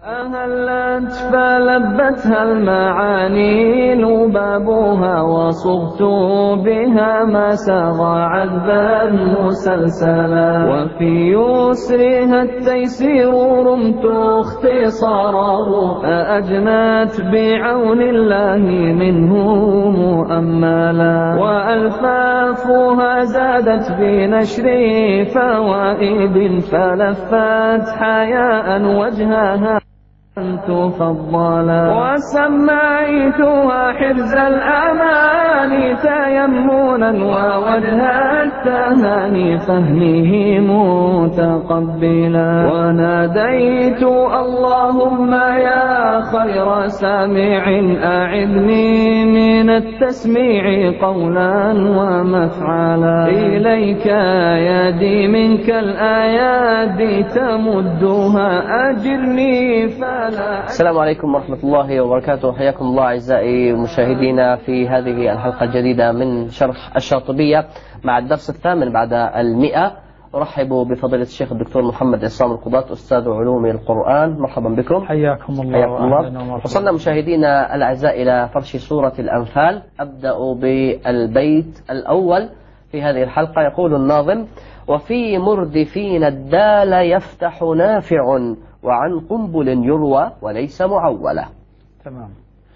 أهلت فلبتها المعاني لبابها وصغت بها ما سغى عذبا مسلسلا وفي يسرها التيسير رمت اختصاره أجنت بعون الله منه مؤملا وألفافها زادت بنشر فوائد فلفت حياء وجهها تفضلا وسميتها حرز الأمان تيمنا ووجه التهاني فهمه متقبلا وناديت اللهم يا خير سامع أعذني من التسميع قولا ومفعلا إليك يدي منك الآيات تمدها أجرني السلام عليكم ورحمة الله وبركاته. حياكم الله أعزائي مشاهدينا في هذه الحلقة الجديدة من شرح الشاطبية مع الدرس الثامن بعد 100. أرحب بفضيلة الشيخ الدكتور محمد عصام القضاة أستاذ علوم القرآن. مرحبا بكم. حياكم الله. وصلنا مشاهدينا الأعزاء إلى فرش سورة الأنفال. أبدأ بالبيت الأول في هذه الحلقة. يقول الناظم: وفي مردفين الدال يفتح نافع وعن قنبل يروى وليس معولة. تمام.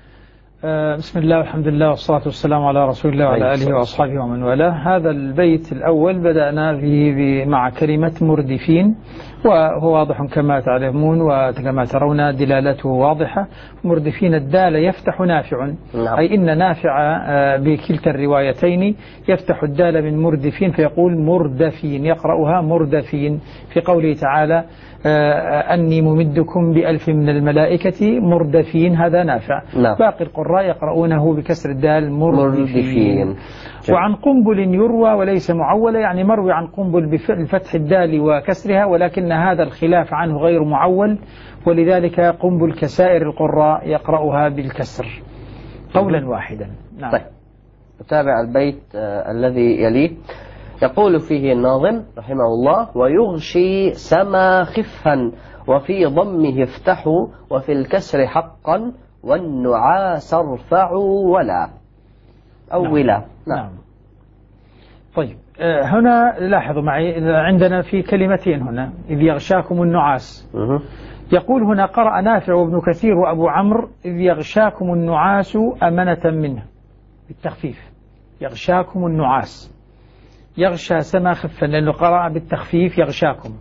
بسم الله والحمد لله والصلاة والسلام على رسول الله وعلى آله وأصحابه ومن والاه. هذا البيت الأول بدأنا به مع كلمة مردفين، وهو واضح كما تعلمون وكما ترون دلالته واضحة. مردفين الدال يفتح نافع، أي إن نافع بكلتا الروايتين يفتح الدال من مردفين فيقول مردفين، يقرأها مردفين في قوله تعالى أني ممدكم ب1000 من الملائكة مردفين، هذا نافع. باقي القراء يقرؤونه بكسر الدال مردفين. وعن قنبل يروى وليس معولة، يعني مروي عن قنبل بفتح الدال وكسرها، ولكن هذا الخلاف عنه غير معول، ولذلك قنبل كسائر القراء يقرأها بالكسر قولا واحدا. نعم. طيب، نتابع البيت الذي يليه. يقول فيه الناظم رحمه الله: ويغشي سما خفا وفي ضمه افتحوا وفي الكسر حقا والنعاس ارفعوا ولا أو ولا. نعم. طيب، هنا لاحظوا معي عندنا في كلمتين هنا: إذ يغشاكم النعاس. يقول هنا: قرأ نافع وابن كثير وأبو عمرو: إذ يغشاكم النعاس أمنة منه، بالتخفيف. يغشاكم النعاس، يغشى سما خفا لأنه قرأ بالتخفيف يغشاكم.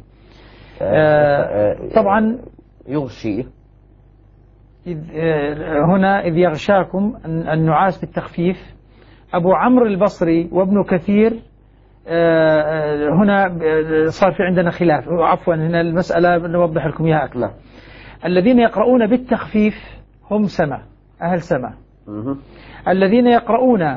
طبعا يغشي هنا إذ يغشاكم النعاس بالتخفيف. أبو عمرو البصري وابن كثير هنا صار في عندنا خلاف، عفوا هنا المسألة نوضح لكم إياها أكثر. الذين يقرؤون بالتخفيف هم سما، أهل سما. الذين يقرؤون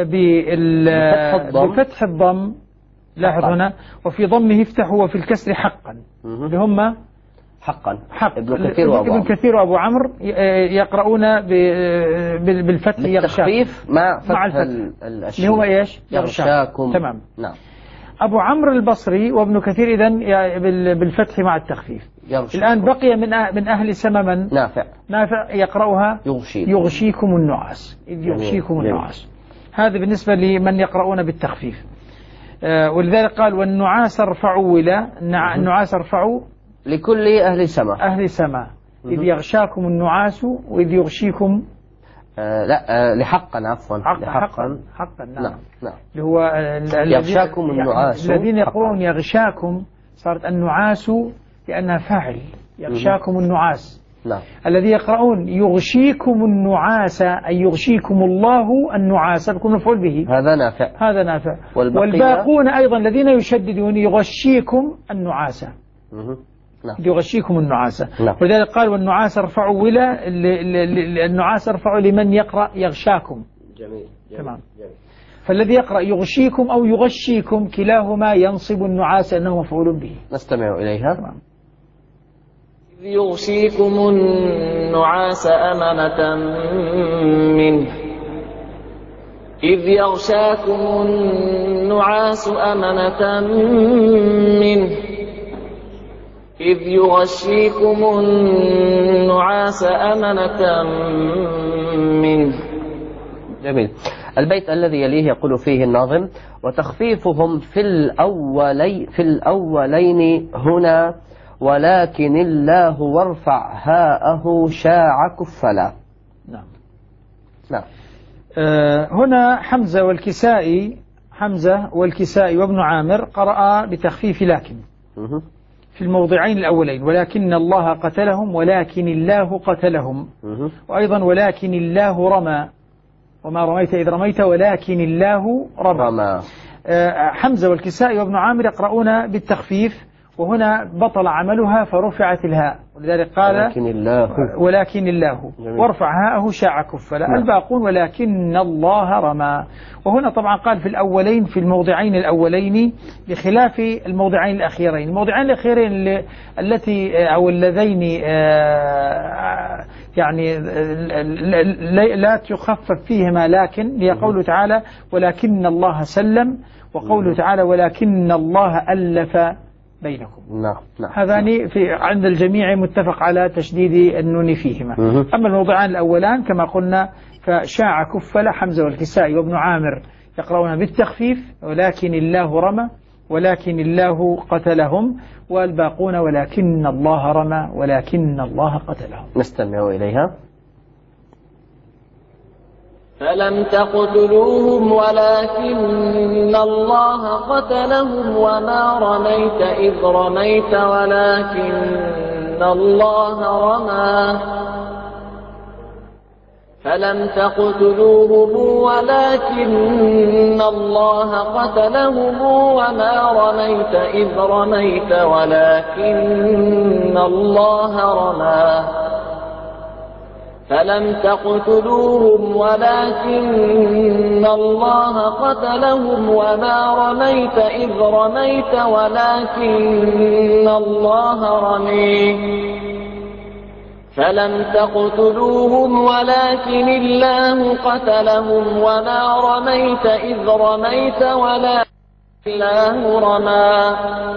بفتح الضم، لاحظ هنا: وفي ضمه يفتحوا وفي الكسر حقا، اللي هم حقا حق. ابن كثير وأبو عمرو يقرؤون بالفتح بالتخفيف مع فتح اللي هو إيش؟ يغشاكم. تمام. نعم. أبو عمرو البصري وابن كثير إذن بالفتح مع التخفيف. الآن بقي من أهل سما من؟ نافع يقرأها يغشيكم النعاس، إذ يغشيكم النعاس. هذا بالنسبة لمن يقرؤون بالتخفيف. ولذلك قال: والنعاس ارفعوا ولا. النعاس ارفعوا لكل أهل سما. إذ يغشاكم النعاس وإذ يغشيكم لا لحقا، عفوا حقا. نعم. اللي هو يغشاكم النعاس. الذين يقرؤون يغشاكم صارت النعاس لأنها فاعل، يغشاكم النعاس. نعم. الذي يقرؤون يغشيكم النعاس أي يغشيكم الله النعاس، بكم مفعول به، هذا نافع. والباقون أيضا الذين يشددون يغشيكم النعاس. نعم. يغشيكم النعاس. نعم. ولذلك قال: والنعاس ارفعوا ولا. النعاس ارفعوا لمن يقرأ يغشاكم. جميل. تمام. فالذي يقرأ يغشيكم أو يغشيكم كلاهما ينصب النعاس أنه مفعول به. نستمع إليها. تمام. إذ يغشيكم النعاس أمنة منه. إذ يغشاكم النعاس أمنة منه إذ يغشيكم النعاس أمنة منه. جميل. البيت الذي يليه يقول فيه الناظم: وتخفيفهم في الأولين هنا، ولكن الله وارفع هاءه شاع كفلا. نعم. نعم. هنا حمزة والكسائي وابن عامر قرأ بتخفيف لكن في الموضعين الأولين، ولكن الله قتلهم، ولكن الله قتلهم، وأيضا ولكن الله رمى، وما رميت إذ رميت ولكن الله رمى. حمزة والكسائي وابن عامر يقرؤون بالتخفيف، وهنا بطل عملها فرفعت الهاء، ولذلك قال ولكن الله وارفع هاءه شاع كفلا. الباقون ولكن الله رمى. وهنا طبعا قال في الأولين في الموضعين الأولين بخلاف الموضعين الأخيرين. الموضعين الأخيرين التي أو اللذين يعني لا تخفف فيهما لكن، لقوله تعالى ولكن الله سلم، وقوله تعالى ولكن الله ألف بينكم. نعم. هذان عند الجميع متفق على تشديد النون فيهما. أما الموضعان الأولان كما قلنا فشاع كفل حمزة والكسائي وابن عامر يقرؤون بالتخفيف ولكن الله رمى، ولكن الله قتلهم، والباقون ولكن الله رمى، ولكن الله قتلهم. نستمع إليها. فلم تقتلوهم ولكن الله قتلهم، وما رميت إذ رميت ولكن الله رمى. فلم تقتلوهم ولكن الله قتلهم، وما رميت إذ رميت ولكن الله رمى. فلم تقتلوهم ولكن الله قتلهم، وما رميت إذ رميت ولكن الله رمي. فلم تقتلوهم ولكن الله قتلهم، وما رميت إذ رميت ولكن الله رمى.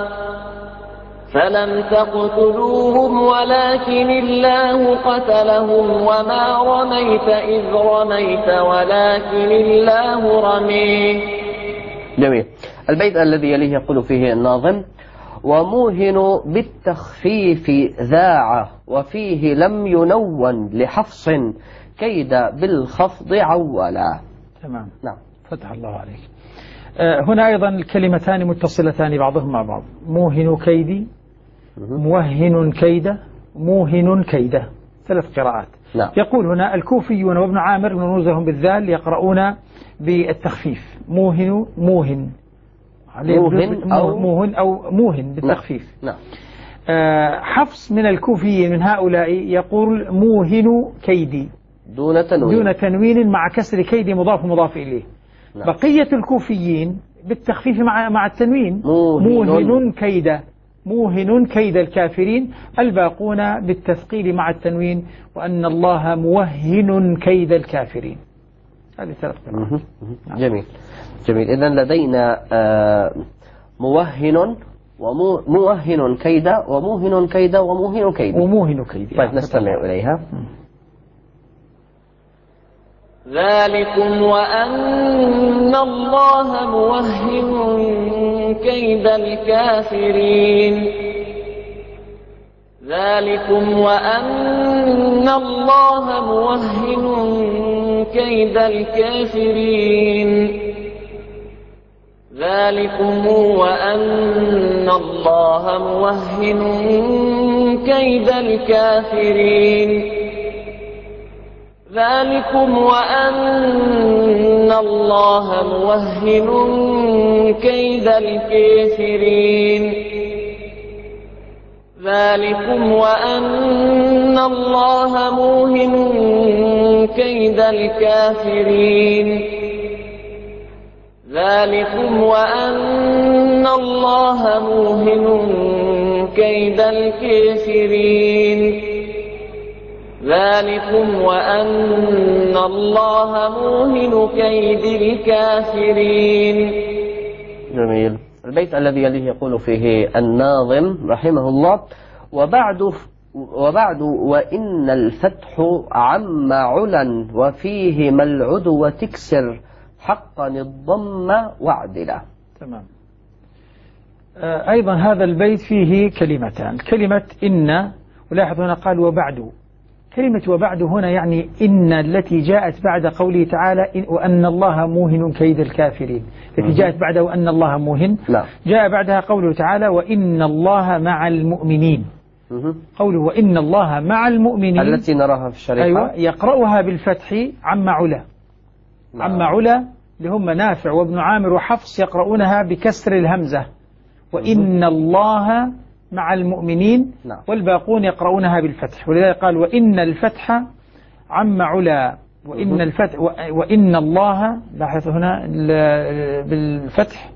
فلم تقتلوهم ولكن الله قتلهم، وما رميت إذ رميت ولكن الله رمي. جميل. البيت الذي يليه يقول فيه الناظم: وموهن بالتخفيف ذاع، وفيه لم ينون لحفص كيد بالخفض عولا. تمام. نعم. فتح الله عليك. هنا أيضا الكلمتان متصلتان بعضهم مع بعض. موهن كيدي، موهن كيدة، موهن كيدة، 3 قراءات. نعم. يقول هنا الكوفيون وابن عامر نموذجهم بالذال يقرؤون بالتخفيف موهن أو موهن بالتخفيف. نعم. حفص من الكوفيين من هؤلاء يقول موهن كيدي دون تنوين مع كسر كيدي مضاف إليه. نعم. بقية الكوفيين بالتخفيف مع التنوين موهن كيد، موهن كيد الكافرين. الباقون بالتثقيل مع التنوين، وأن الله موهن كيد الكافرين. هذه 3 قراءات. جميل. إذن لدينا موهن وموهن كيد وموهن كيد وموهن كيد. طيب نستمع إليها. ذلكم وأن الله موهن كيد الكافرين. ذلكم وأن الله موهن كيد الكافرين. ذلكم وأن الله موهن كيد الكافرين. ذلكم وأن الله موهن كيد الكافرين. ذلكم وأن الله موهن كيد الكافرين. ذلكم وأن الله موهن كيد الكافرين. ذلكم وأن الله موهن كيد الكافرين. جميل. البيت الذي يليه يقول فيه الناظم رحمه الله: وبعد وإن الفتح عم علا وفيه ما العدو تكسر حقا الضم واعدلا. تمام. أيضا هذا البيت فيه كلمتان، كلمة إن، ولاحظ هنا قال وبعد. كلمة وبعد هنا يعني إن التي جاءت بعد قوله تعالى وأن الله موهن كيد الكافرين، التي جاءت بعد وأن الله موهن جاء بعدها قوله تعالى وإن الله مع المؤمنين. قوله وإن الله مع المؤمنين التي نراها في الشريحة، أيوة، يقرأها بالفتح عم علا. عم علا لهم نافع وابن عامر وحفص يقرؤونها بكسر الهمزة وإن الله مع المؤمنين، والباقون يقرؤونها بالفتح، ولذلك قال وإن الفتح عم علا وإن الفتح وإن الله، لاحظ هنا بالفتح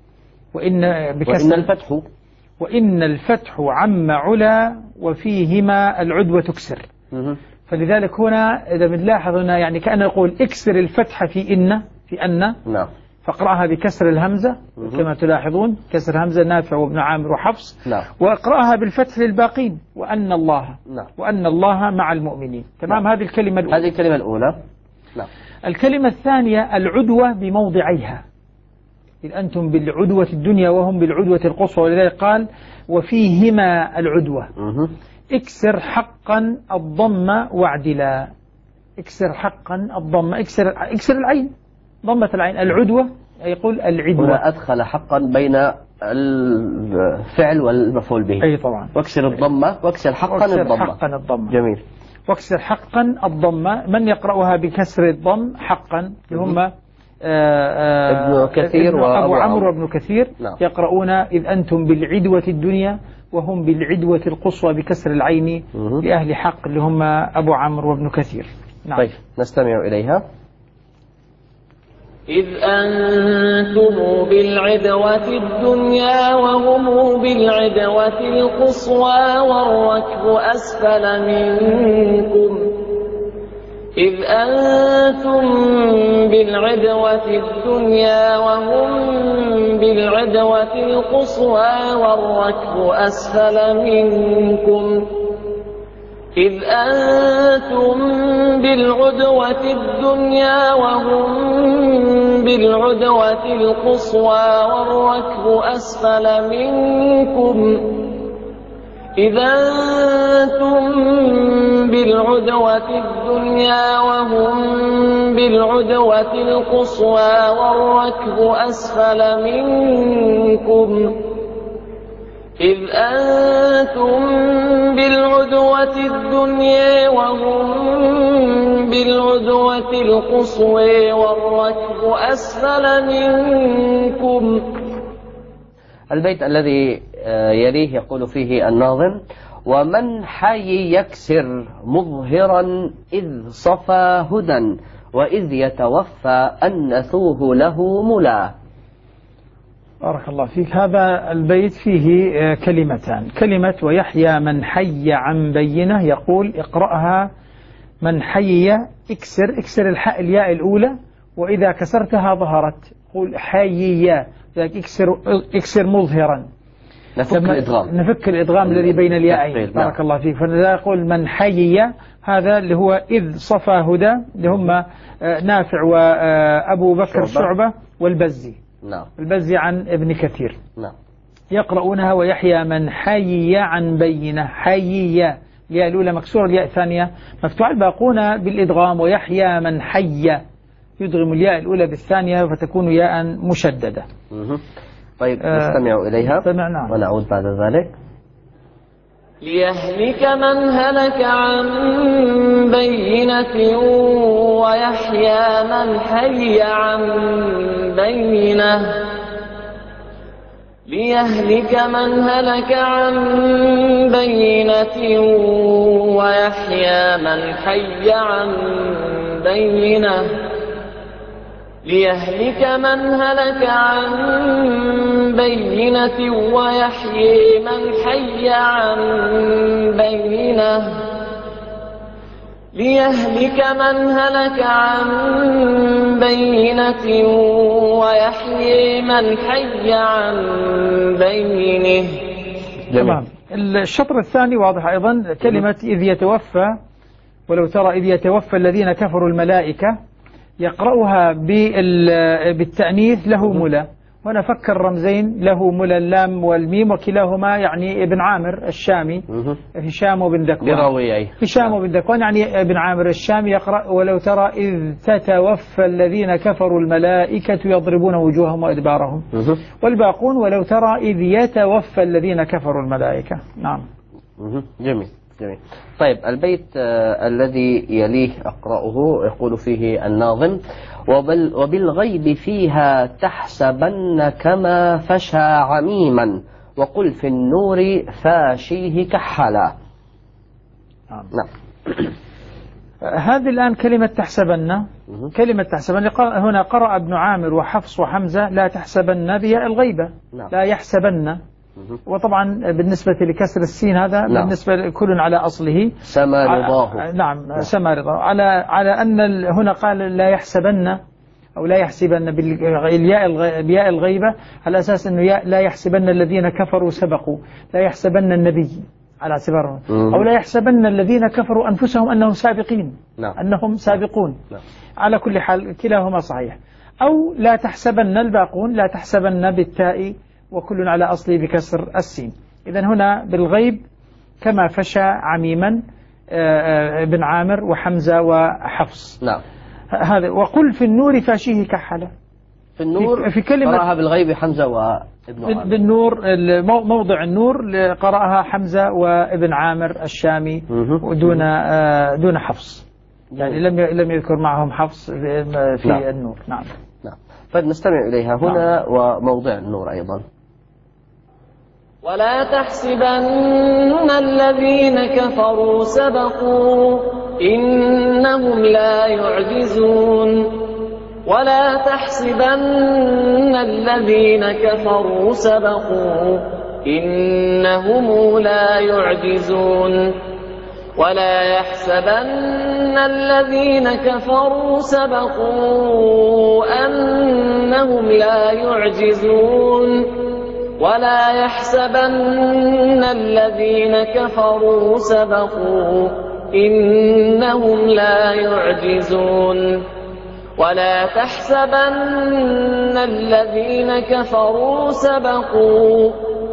وإن الفتح عم علا وفيهما العدوة تكسر. فلذلك هنا إذا بنلاحظ هنا يعني كأن يقول اكسر الفتح في أن فاقرأها بكسر الهمزة كما تلاحظون، كسر همزة نافع وابن عامر وحفص، واقرأها بالفتح للباقين وأن الله مع المؤمنين. تمام. هذه الكلمة الأولى. الكلمة الثانية العدوة بموضعيها، إذ أنتم بالعدوة الدنيا وهم بالعدوة القصوى، ولذلك قال وفيهما العدوة. اكسر حقا الضم واعدلا. اكسر حقا الضم، اكسر العين، ضمة العين. العدوة يقول العدوة، هنا أدخل حقا بين الفعل والمفعول به. أي طبعا. واكسر الضمة واكسر حقا الضمة. جميل. واكسر حقا الضمة. من يقرأها بكسر الضم حقا هم ابن كثير وأبو عمرو وابن كثير. يقرؤون إذ أنتم بالعدوة الدنيا وهم بالعدوة القصوى بكسر العين لأهل حق اللي هم أبو عمرو وابن كثير. طيب نستمع إليها. إذ أنتم بالعدوة الدنيا وهم بالعدوة القصوى والركب أسفل منكم. إذ أنتم بالعدوة الدنيا وهم بالعدوة القصوى والركب أسفل منكم. إذ أنتم بالعدوة الدنيا وهم بالعدوة القصوى والركب أسفل منكم. إذ أنتم بالعدوة الدنيا وهم بالعدوة القصوى والركب أسفل منكم. إذ أنتم بالعدوة الدنيا وهم بالعدوة القصوى والركب أسفل منكم. البيت الذي يليه يقول فيه الناظم ومن حي يكسر مظهرا إذ صفى هدى وإذ يتوفى أنثوه له ملا. بارك الله فيك. هذا البيت فيه كلمتان، كلمة ويحيى من حي عن بينه، يقول اقرأها من حي اكسر الياء الأولى، وإذا كسرتها ظهرت، قول حييا، اكسر مظهرا، نفك الإدغام الذي بين الياءين. بارك الله فيك. فلذا يقول من حيي، هذا اللي هو إذ صفى هدى اللي هم نافع وأبو بكر شعبة والبزي. البزي عن ابن كثير. يقرؤونها ويحيى من حيي عن بينه. حيي الياء الأولى مكسورة، الياء الثانية مفتوحة، الباقون بالإدغام ويحيى من حي، يدغم الياء الأولى بالثانية فتكون ياء مشددة. طيب نستمع إليها ونعود بعد ذلك. ليهلك من هلك عن بينة ويحيى من حي عن بينة. ليهلك من هلك عن بينة ويحيى من حي عن بينة. ليهلك من هلك عن بينة ويحيي من حي عن بينة. ليهلك من هلك عن بينة ويحيي من حي عن بينه. تمام. الشطر الثاني واضح أيضا كلمة إذ يتوفى، ولو ترى إذ يتوفى الذين كفروا الملائكة، يقرأها بالتأنيث له ملا. وأنا فكر رمزين له ملا اللام والميم، وكلاهما يعني ابن عامر الشامي، هشام بن ذكوان، هشام بن ذكوان يعني ابن عامر الشامي يقرأ ولو ترى إذ تتوفى الذين كفروا الملائكة يضربون وجوههم وأدبارهم، والباقون ولو ترى إذ يتوفى الذين كفروا الملائكة. نعم. جميل. طيب البيت الذي يليه أقرأه يقول فيه الناظم: وبالغيب فيها تحسبن كما فشى عميما، وقل في النور فاشيه كحلا. نعم. هذه الآن كلمة تحسبن، كلمة تحسبن هنا قرأ ابن عامر وحفص وحمزة لا تحسبن بياء الغيبة، لا يحسبن. وطبعا بالنسبة لكسر السين هذا بالنسبة لكل على أصله سما رضاه. نعم سما رضاه، على أن هنا قال لا يحسبن أو لا يحسبن بياء الغيبة على أساس أنه لا يحسبن الذين كفروا سبقوا، لا يحسبن النبي على اعتباره، أو لا يحسبن الذين كفروا أنفسهم أنهم سابقين، أنهم سابقون. على كل حال كلاهما صحيح. أو لا تحسبن الباقون، لا تحسبن بالتاء وكل على أصله بكسر السين. إذن هنا بالغيب كما فشى عميما بن عامر وحمزة وحفص. نعم. هذا. وقل في النور فاشيه كحلا. في النور في كلمة قرأها بالغيب حمزة وابن عامر. بالنور موضع النور قرأها حمزة وابن عامر الشامي دون حفص، يعني لم يذكر معهم حفص في النور. نعم. طيب نستمع إليها هنا. وموضع النور أيضا: ولا تحسبن الذين كفروا سبقوا إنهم لا يعجزون. ولا تحسبن الذين كفروا سبقوا إنهم لا يعجزون. ولا يحسبن الذين كفروا سبقوا أنهم لا يعجزون. ولا يحسبن الذين كفروا سبقوا إنهم لا يعجزون. ولا تحسبن الذين كفروا سبقوا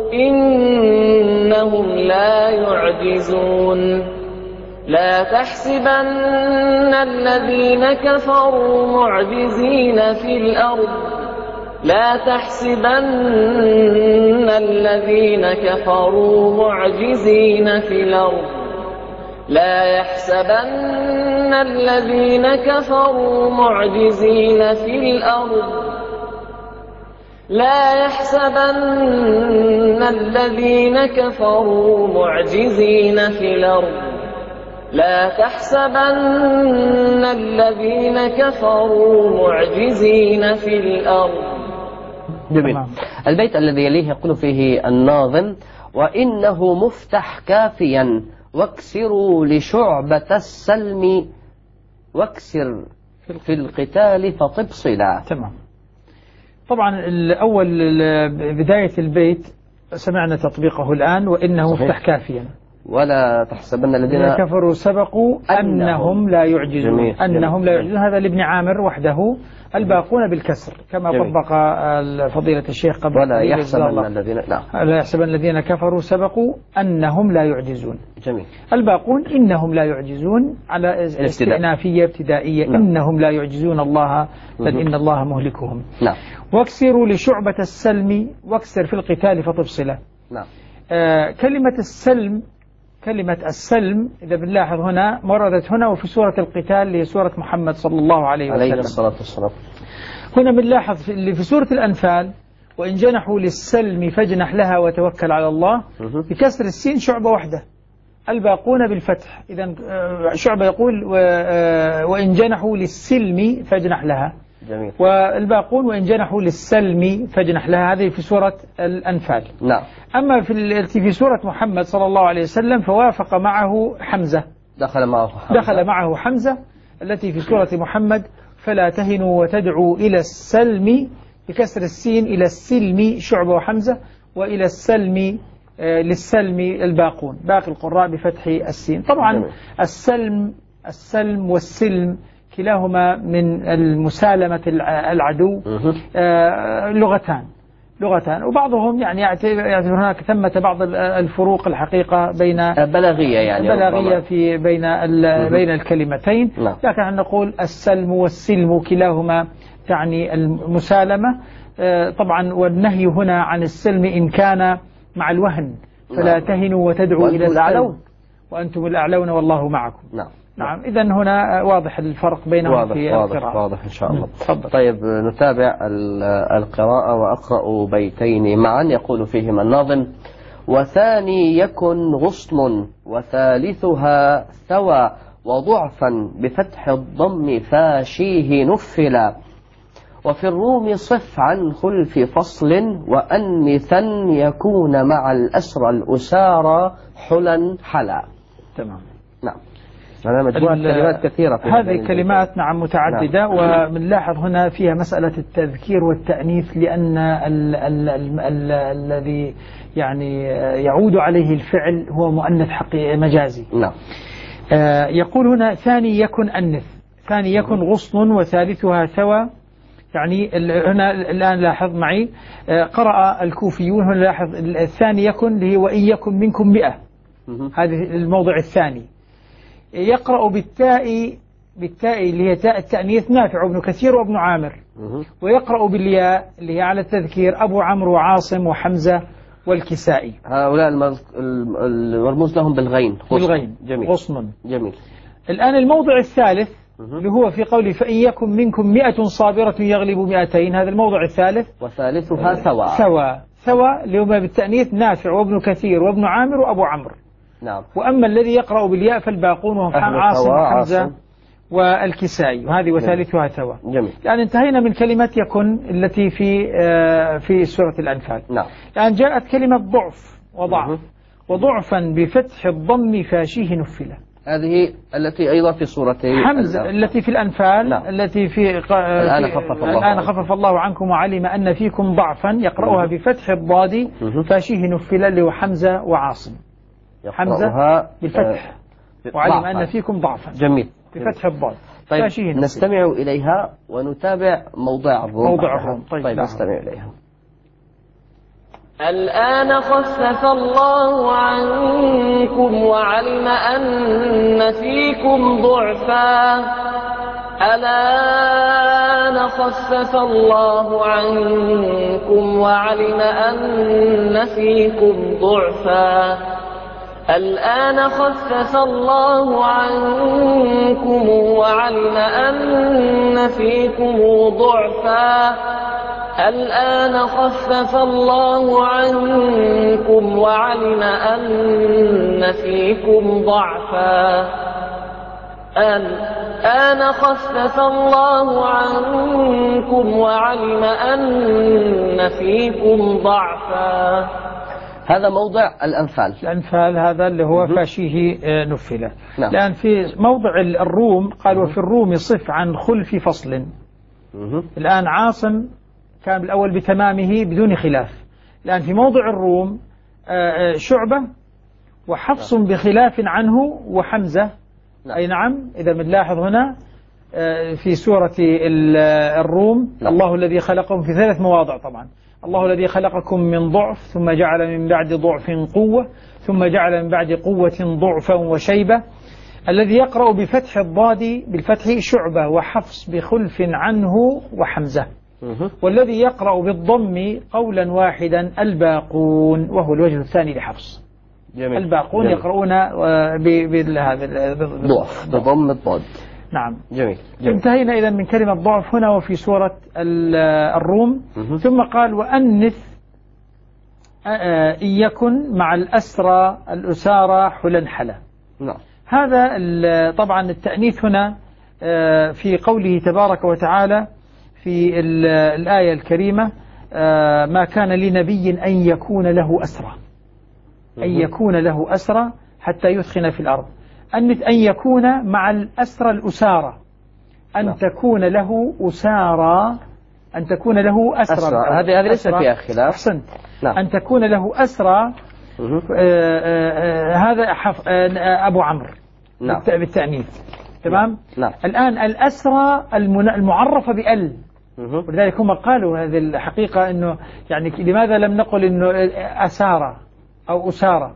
إنهم لا يعجزون. لا تحسبن الذين كفروا معجزين في الأرض. لا تحسبن الذين كفروا معجزين في الأرض. لا يحسبن الذين كفروا معجزين في الأرض. لا يحسبن الذين كفروا معجزين في الأرض. لا تحسبن الذين كفروا معجزين في الأرض. جميل. البيت الذي يليه يقول فيه الناظم: وإنه مفتح كافيا واكسروا لشعبة السلم واكسر في القتال فطب صلا. تمام. طبعا الأول بداية البيت سمعنا تطبيقه الآن: وإنه مفتح كافيا ولا تحسبن الذين كفروا سبقوا أنهم لا يعجزون. أنهم لا يعجزون هذا لابن عامر وحده، الباقون بالكسر كما طبق فضيلة الشيخ قبل. ولا يحسبن الذين لا يحسبن الذين كفروا سبقوا أنهم لا يعجزون. جميل. الباقون إنهم لا يعجزون على استئنافية ابتدائية. إنهم لا يعجزون الله بل إن الله مهلكهم. واكسروا لشعبة السلم واكسر في القتال فطب. كلمة السلم إذا بنلاحظ هنا وردت هنا وفي سورة القتال اللي هي سورة محمد صلى الله عليه وسلم عليه الصلاة والسلام. هنا بنلاحظ اللي في سورة الأنفال: وإن جنحوا للسلم فاجنح لها وتوكل على الله، بكسر السين شعبة وحده، الباقون بالفتح. إذن شعبة يقول وإن جنحوا للسلم فاجنح لها. جميل. والباقون وإن جنحوا للسلم فاجنح لها. هذه في سورة الأنفال. نعم. أما في سورة محمد صلى الله عليه وسلم فوافق معه حمزة، دخل معه حمزة التي في سورة محمد: فلا تهنوا وتدعوا إلى السلم، بكسر السين إلى السلم شعبة وحمزة، وإلى السلم للسلم الباقون، باقي القراء بفتح السين. طبعا السلم والسلم كلاهما من المسالمة العدو لغتان، وبعضهم يعني يعتبر هناك ثمة بعض الفروق الحقيقة بين بلاغية في بين الكلمتين، لكن نقول السلم والسلم كلاهما تعني المسالمة. طبعا والنهي هنا عن السلم إن كان مع الوهن، فلا تهنوا وتدعوا إلى السلم وأنتم الأعلون والله معكم. نعم إذا هنا واضح الفرق بينهم في القراءة. واضح إن شاء الله. طيب نتابع القراءة وأقرأ بيتين معا يقول فيهما الناظم: وثاني يكن غصن وثالثها ثوى وضعفا بفتح الضم فاشيه نفلا وفي الروم صف عن خلف فصل وأنثا يكون مع الأسرى الأسارى حلا حلا. تمام. نعم. هذا مجموعة كلمات كثيرة في هذه كلمات نعم متعددة. نعم. وبنلاحظ هنا فيها مسألة التذكير والتأنيث، لأن الذي يعني يعود عليه الفعل هو مؤنث حقيقي مجازي. نعم. يقول هنا ثاني يكن أنث، ثاني يكن غصن وثالثها ثوى. يعني هنا الآن لاحظ معي قرأ الكوفيون هنا، لاحظ الثاني يكن اللي هو وإن يكن منكم 100، هذه الموضع الثاني. يقرأ بالتاء اللي هي تاء التأنيث نافع وابن كثير وابن عامر، ويقرأ بالياء اللي هي على التذكير أبو عمرو وعاصم وحمزة والكسائي. هؤلاء المرموز لهم بالغين. جميل. غصن. جميل. الآن الموضع الثالث اللي هو في قوله فإن يكن منكم 100 صابرة يغلب 200، هذا الموضع الثالث. وثالثها ثوى اللي هو بالتأنيث نافع وابن كثير وابن عامر وأبو عمرو. نعم. وأما الذي يقرأ بالياء فالباقون وهم عاصم وحمزة والكسائي، وهذه وثالثها ثوى. جميل. يعني انتهينا من كلمة يكن التي في سورة الأنفال. نعم. الآن جاءت كلمة ضعف وضعف. وضعفا بفتح الضم فاشيه نفلة، هذه التي أيضا في سورة حمزة التي في الأنفال. نعم. التي في الآن خفف الله عنكم وعلم أن فيكم ضعفا، يقرأها بفتح الضاد فاشيه نفلة اللي هو حمزة وعاصم. حمزة بالفتح وعلم أن فيكم ضعفا. جميل. بفتح الضاد. طيب نستمع إليها ونتابع موضع الروم. طيب نستمع إليها. الآن خفف الله عنكم وعلم أن فيكم ضعفا. الآن خفف الله عنكم وعلم أن فيكم ضعفا. الآن خفف الله عنكم وعلم أن فيكم ضعفا. الآن خفف الله عنكم وعلم أن فيكم ضعفا. الآن خفف الله عنكم وعلم أن فيكم ضعفا. هذا موضع الأنفال هذا اللي هو فاشيه نفلة. نعم. الآن في موضع الروم قال وفي الروم صف عن خلف فصل. الآن عاصم كان بالأول بتمامه بدون خلاف. الآن في موضع الروم شعبة وحفص بخلاف عنه وحمزة. نعم. أي نعم. إذا بنلاحظ هنا في سورة الروم. نعم. الله الذي خلقهم في 3 مواضع طبعا. الله الذي خلقكم من ضعف ثم جعل من بعد ضعف قوة ثم جعل من بعد قوة ضعفا وشيبة. الذي يقرأ بفتح الضاد بالفتح شعبة وحفص بخلف عنه وحمزة. والذي يقرأ بالضم قولا واحدا الباقون، وهو الوجه الثاني لحفص. جميل. الباقون جميل. يقرؤون ضعف بضم الضاد. نعم. جميل. انتهينا إذا من كلمة ضعف هنا وفي سورة الروم. ثم قال وأنث إن يكن مع الأسرى الأسارى حلا حلا. نعم. هذا طبعا التأنيث هنا في قوله تبارك وتعالى في الآية الكريمة ما كان لنبي أن يكون له أسرى، أن يكون له أسرى حتى يثخن في الأرض. أن يكون مع الأسرى الأسارى، أن تكون له أسارى، أن تكون له أسرى. هذه ليس فيها خلاف. أحسنت. نعم. أن تكون له أسرى هذا أبو عمرو بالتأنيث. تمام. الآن الأسرى المعرفة بأل، ولذلك هم قالوا هذه الحقيقة أنه يعني لماذا لم نقل أنه أسارة أو أسارة.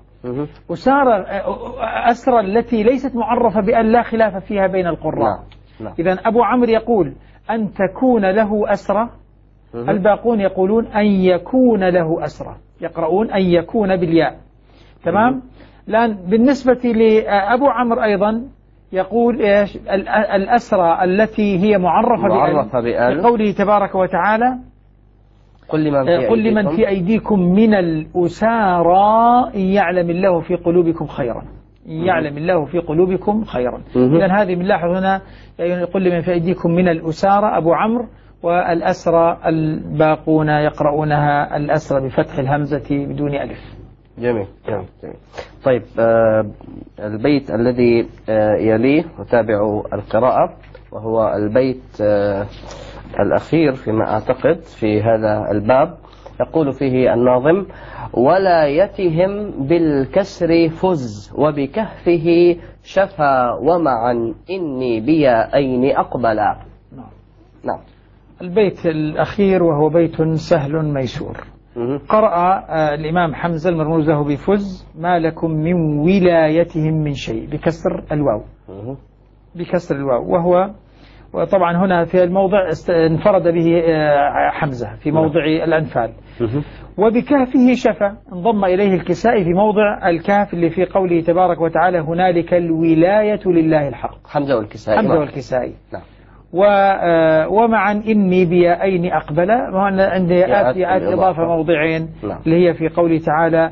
أسرى التي ليست معرفة بأل لا خلاف فيها بين القراء. إذن أبو عمرو يقول أن تكون له أسرى، الباقون يقولون أن يكون له أسرى، يقرؤون أن يكون بالياء. تمام. الآن بالنسبة لأبو عمرو أيضا يقول إيش؟ الأسرى التي هي معرفة بأل قوله تبارك وتعالى قل لمن في أيديكم من الأسارى إن يعلم الله في قلوبكم خيرا، يعلم الله في قلوبكم خيرا. إذن هذه بنلاحظ هنا قل لمن في أيديكم من الأسارى أبو عمرو، والأسرى الباقون يقرؤونها الأسرى بفتح الهمزة بدون ألف. جميل. طيب البيت الذي يليه وتابع القراءة وهو البيت الأخير فيما أعتقد في هذا الباب، يقول فيه الناظم: ولايتهم بالكسر فز وبكهفه شفا ومعا إني بيائين أقبلا. نعم. البيت الأخير وهو بيت سهل ميسور. قرأ الإمام حمزة المرموز له بفز: ما لكم من ولايتهم من شيء، بكسر الواو، بكسر الواو، وطبعا هنا في الموضع انفرد به حمزة في موضع الأنفال. وبكهفه شفا انضم إليه الكسائي في موضع الكهف اللي في قوله تبارك وتعالى هنالك الولاية لله الحق. حمزة والكسائي. نعم. ومعا إني بيائين أقبلا، وهنا عندي ياءات إضافة موضعين. نعم. اللي هي في قوله تعالى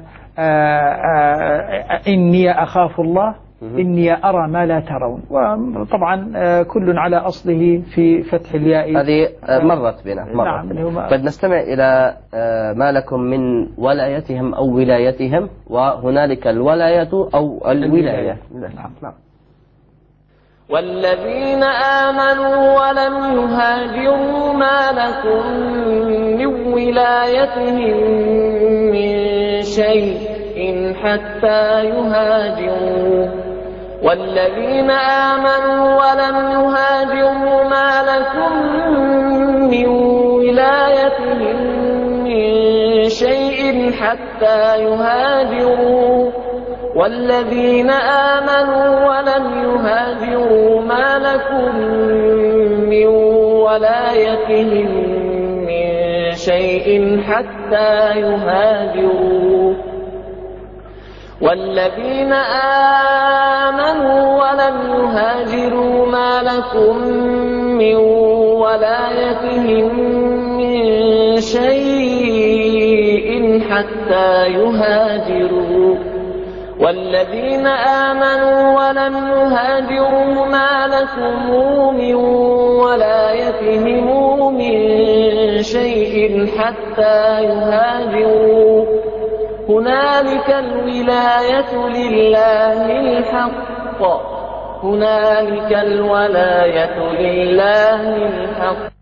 إني أخاف الله، إني أرى ما لا ترون، وطبعا كل على أصله في فتح الياء. هذه مرت بنا. نعم. قد نستمع إلى ما لكم من ولايتهم أو ولايتهم، وهنالك الولاية أو الولاية. نعم. والذين آمنوا ولم يهاجروا ما لكم من ولايتهم من شيء حتى يهاجروا. والذين آمنوا ولم يهاجروا ما لكم من ولايتهم من شيء حتى يهاجروا. والذين آمنوا ولم يهاجروا ما لكم من ولايتهم من شيء حتى يهاجروا. والذين آمنوا ولم يهاجروا ما لكم من ولايتهم من شيء حتى يهاجروا. والذين آمنوا ولم يهاجروا ما لكم من ولايتهم من شيء حتى يهاجروا. هنالك الولاية لله الحق، هنالك الولاية لله الحق.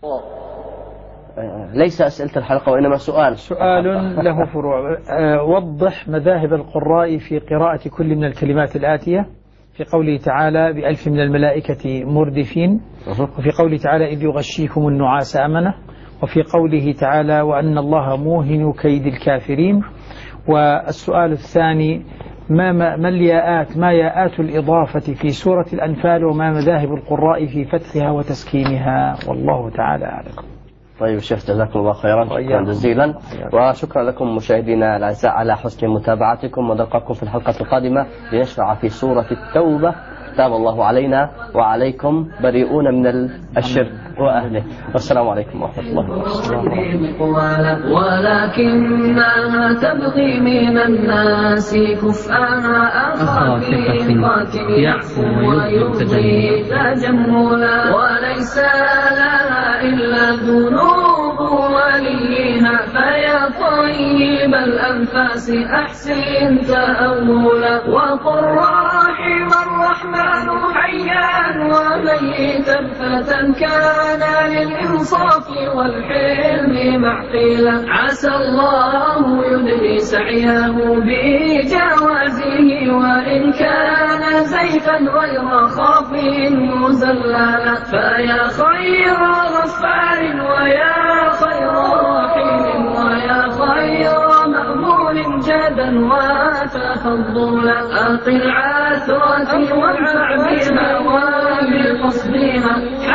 ليس أسئلة الحلقة وإنما سؤال له فروع. وضح مذاهب القراء في قراءة كل من الكلمات الآتية في قوله تعالى بألف من الملائكة مردفين، وفي قوله تعالى إذ يغشيكم النعاس أمنة، وفي قوله تعالى وأن الله موهن كيد الكافرين. والسؤال الثاني ما ياءات الإضافة في سورة الأنفال، وما مذاهب القراء في فتحها وتسكينها، والله تعالى أعلم. طيب شيخ جزاكم الله خيرا، شكرا جزيلا، وشكرا لكم مشاهدينا الأعزاء على حسن متابعتكم، ونلقاكم في الحلقة القادمة لنشرع في سورة التوبة. تاب الله علينا وعليكم بريئون من الشرك وأهله، والسلام عليكم ورحمة الله وبركاته. ولكنها تبغي من الناس كفءها أخافيقات يعفو ويبغي تجملا، وليس لها إلا ذنوب وليها، فيا طيب الأنفاس أحسن تأولا، وقل رحم الرحمن حيا وميتا فتى كان للإنصاف والحلم معقلا عسى الله يدري سعيه بجوازه وإن كان زيفا غير خاف مزللا فيا خير غفار ويا خير رحيم ويا خير مأمول جدا وتفضلا أقل عثرتي وانفع بها وبقصدها